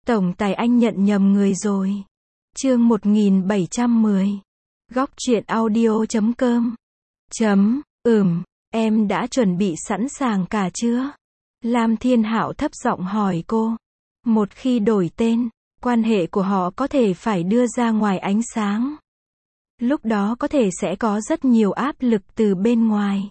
Tổng tài anh nhận nhầm người rồi. Chương 1710. Góc truyện audio.com. Em đã chuẩn bị sẵn sàng cả chưa? Lam Thiên Hạo thấp giọng hỏi cô. Một khi đổi tên, quan hệ của họ có thể phải đưa ra ngoài ánh sáng. Lúc đó có thể sẽ có rất nhiều áp lực từ bên ngoài.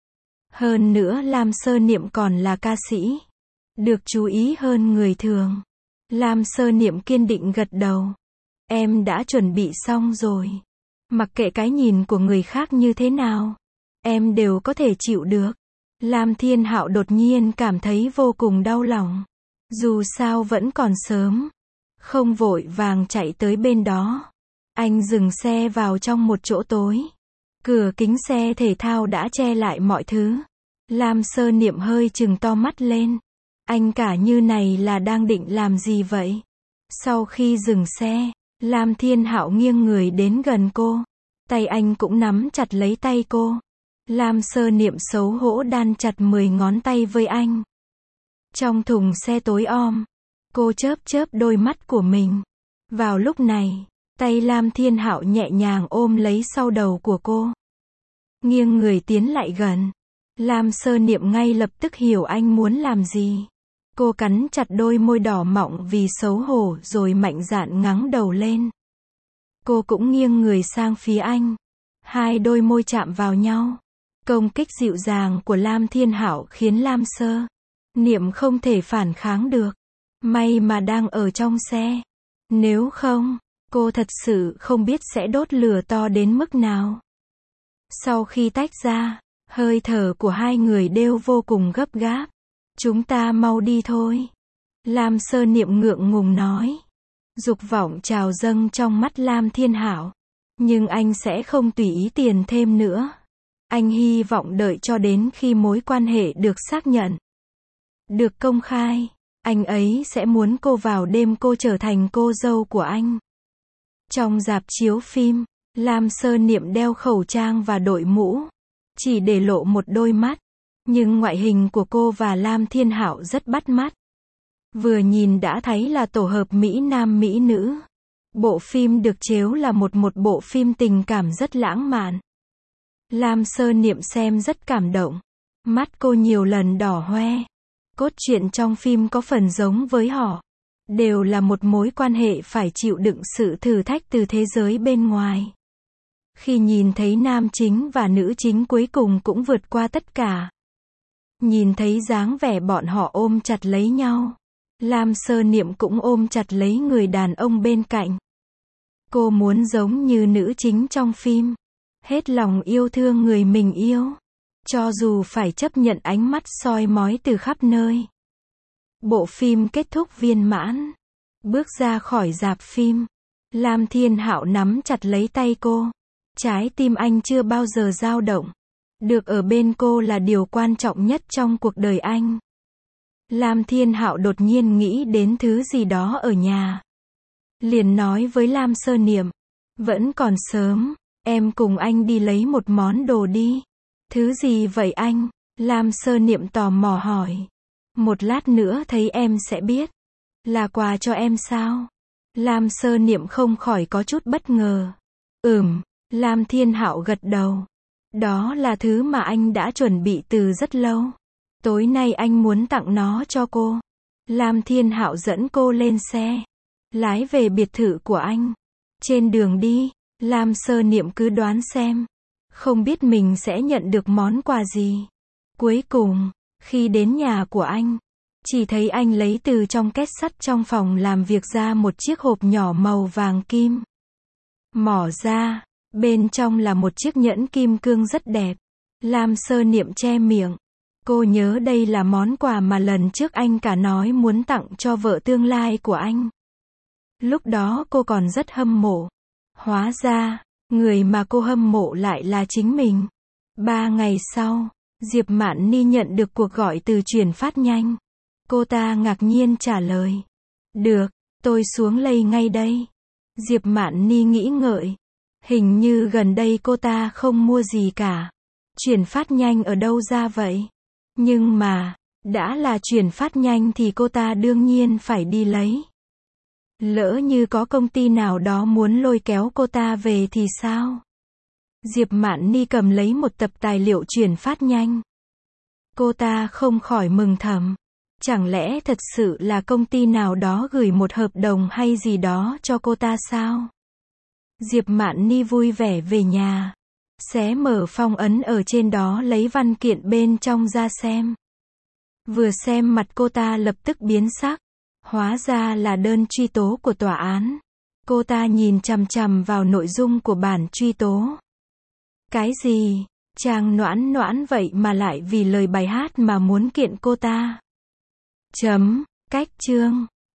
Hơn nữa Lam Sơ Niệm còn là ca sĩ, được chú ý hơn người thường. Lam Sơ Niệm kiên định gật đầu. Em đã chuẩn bị xong rồi. Mặc kệ cái nhìn của người khác như thế nào, em đều có thể chịu được. Lam Thiên Hạo đột nhiên cảm thấy vô cùng đau lòng. Dù sao vẫn còn sớm, không vội vàng chạy tới bên đó. Anh dừng xe vào trong một chỗ tối. Cửa kính xe thể thao đã che lại mọi thứ. Lam Sơ Niệm hơi trừng to mắt lên. Anh cả như này là đang định làm gì vậy? Sau khi dừng xe, Lam Thiên Hạo nghiêng người đến gần cô. Tay anh cũng nắm chặt lấy tay cô. Lam Sơ Niệm xấu hổ đan chặt 10 ngón tay với anh. Trong thùng xe tối om, cô chớp chớp đôi mắt của mình. Vào lúc này, tay Lam Thiên Hạo nhẹ nhàng ôm lấy sau đầu của cô. Nghiêng người tiến lại gần. Lam Sơ Niệm ngay lập tức hiểu anh muốn làm gì. Cô cắn chặt đôi môi đỏ mọng vì xấu hổ rồi mạnh dạn ngẩng đầu lên. Cô cũng nghiêng người sang phía anh. Hai đôi môi chạm vào nhau. Công kích dịu dàng của Lam Thiên Hạo khiến Lam Sơ Niệm không thể phản kháng được. May mà đang ở trong xe. Nếu không, cô thật sự không biết sẽ đốt lửa to đến mức nào. Sau khi tách ra, hơi thở của hai người đều vô cùng gấp gáp. Chúng ta mau đi thôi. Lam Sơ Niệm ngượng ngùng nói. Dục vọng trào dâng trong mắt Lam Thiên Hạo. Nhưng anh sẽ không tùy ý tiền thêm nữa. Anh hy vọng đợi cho đến khi mối quan hệ được xác nhận, được công khai, anh ấy sẽ muốn cô vào đêm cô trở thành cô dâu của anh. Trong rạp chiếu phim, Lam Sơ Niệm đeo khẩu trang và đội mũ, chỉ để lộ một đôi mắt. Nhưng ngoại hình của cô và Lam Thiên Hạo rất bắt mắt. Vừa nhìn đã thấy là tổ hợp Mỹ Nam Mỹ Nữ. Bộ phim được chiếu là một bộ phim tình cảm rất lãng mạn. Lam Sơ Niệm xem rất cảm động. Mắt cô nhiều lần đỏ hoe. Cốt truyện trong phim có phần giống với họ. Đều là một mối quan hệ phải chịu đựng sự thử thách từ thế giới bên ngoài. Khi nhìn thấy nam chính và nữ chính cuối cùng cũng vượt qua tất cả. Nhìn thấy dáng vẻ bọn họ ôm chặt lấy nhau. Lam Sơ Niệm cũng ôm chặt lấy người đàn ông bên cạnh. Cô muốn giống như nữ chính trong phim. Hết lòng yêu thương người mình yêu. Cho dù phải chấp nhận ánh mắt soi mói từ khắp nơi. Bộ phim kết thúc viên mãn. Bước ra khỏi rạp phim. Lam Thiên Hạo nắm chặt lấy tay cô. Trái tim anh chưa bao giờ dao động. Được ở bên cô là điều quan trọng nhất trong cuộc đời anh. Lam Thiên Hạo đột nhiên nghĩ đến thứ gì đó ở nhà. Liền nói với Lam Sơ Niệm. Vẫn còn sớm, em cùng anh đi lấy một món đồ đi. Thứ gì vậy anh? Lam Sơ Niệm tò mò hỏi. Một lát nữa thấy em sẽ biết. Là quà cho em sao? Lam Sơ Niệm không khỏi có chút bất ngờ. Lam Thiên Hạo gật đầu. Đó là thứ mà anh đã chuẩn bị từ rất lâu. Tối nay anh muốn tặng nó cho cô. Lam Thiên Hạo dẫn cô lên xe. Lái về biệt thự của anh. Trên đường đi, Lam Sơ Niệm cứ đoán xem. Không biết mình sẽ nhận được món quà gì. Cuối cùng, khi đến nhà của anh, chỉ thấy anh lấy từ trong két sắt trong phòng làm việc ra một chiếc hộp nhỏ màu vàng kim. Mở ra, bên trong là một chiếc nhẫn kim cương rất đẹp. Lam Sơ Niệm che miệng. Cô nhớ đây là món quà mà lần trước anh cả nói muốn tặng cho vợ tương lai của anh. Lúc đó cô còn rất hâm mộ. Hóa ra, người mà cô hâm mộ lại là chính mình. 3 ngày sau, Diệp Mạn Ni nhận được cuộc gọi từ chuyển phát nhanh. Cô ta ngạc nhiên trả lời. Được, tôi xuống lây ngay đây. Diệp Mạn Ni nghĩ ngợi. Hình như gần đây cô ta không mua gì cả. Chuyển phát nhanh ở đâu ra vậy? Nhưng mà, đã là chuyển phát nhanh thì cô ta đương nhiên phải đi lấy. Lỡ như có công ty nào đó muốn lôi kéo cô ta về thì sao? Diệp Mạn Ni cầm lấy một tập tài liệu chuyển phát nhanh. Cô ta không khỏi mừng thầm. Chẳng lẽ thật sự là công ty nào đó gửi một hợp đồng hay gì đó cho cô ta sao? Diệp Mạn Ni vui vẻ về nhà. Xé mở phong ấn ở trên đó lấy văn kiện bên trong ra xem. Vừa xem mặt cô ta lập tức biến sắc. Hóa ra là đơn truy tố của tòa án. Cô ta nhìn chằm chằm vào nội dung của bản truy tố. Cái gì? Trang Noãn Noãn vậy mà lại vì lời bài hát mà muốn kiện cô ta. Cách chương